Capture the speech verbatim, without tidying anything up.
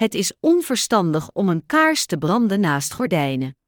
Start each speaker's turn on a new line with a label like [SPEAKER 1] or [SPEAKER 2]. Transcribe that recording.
[SPEAKER 1] Het is onverstandig om een kaars te branden naast gordijnen.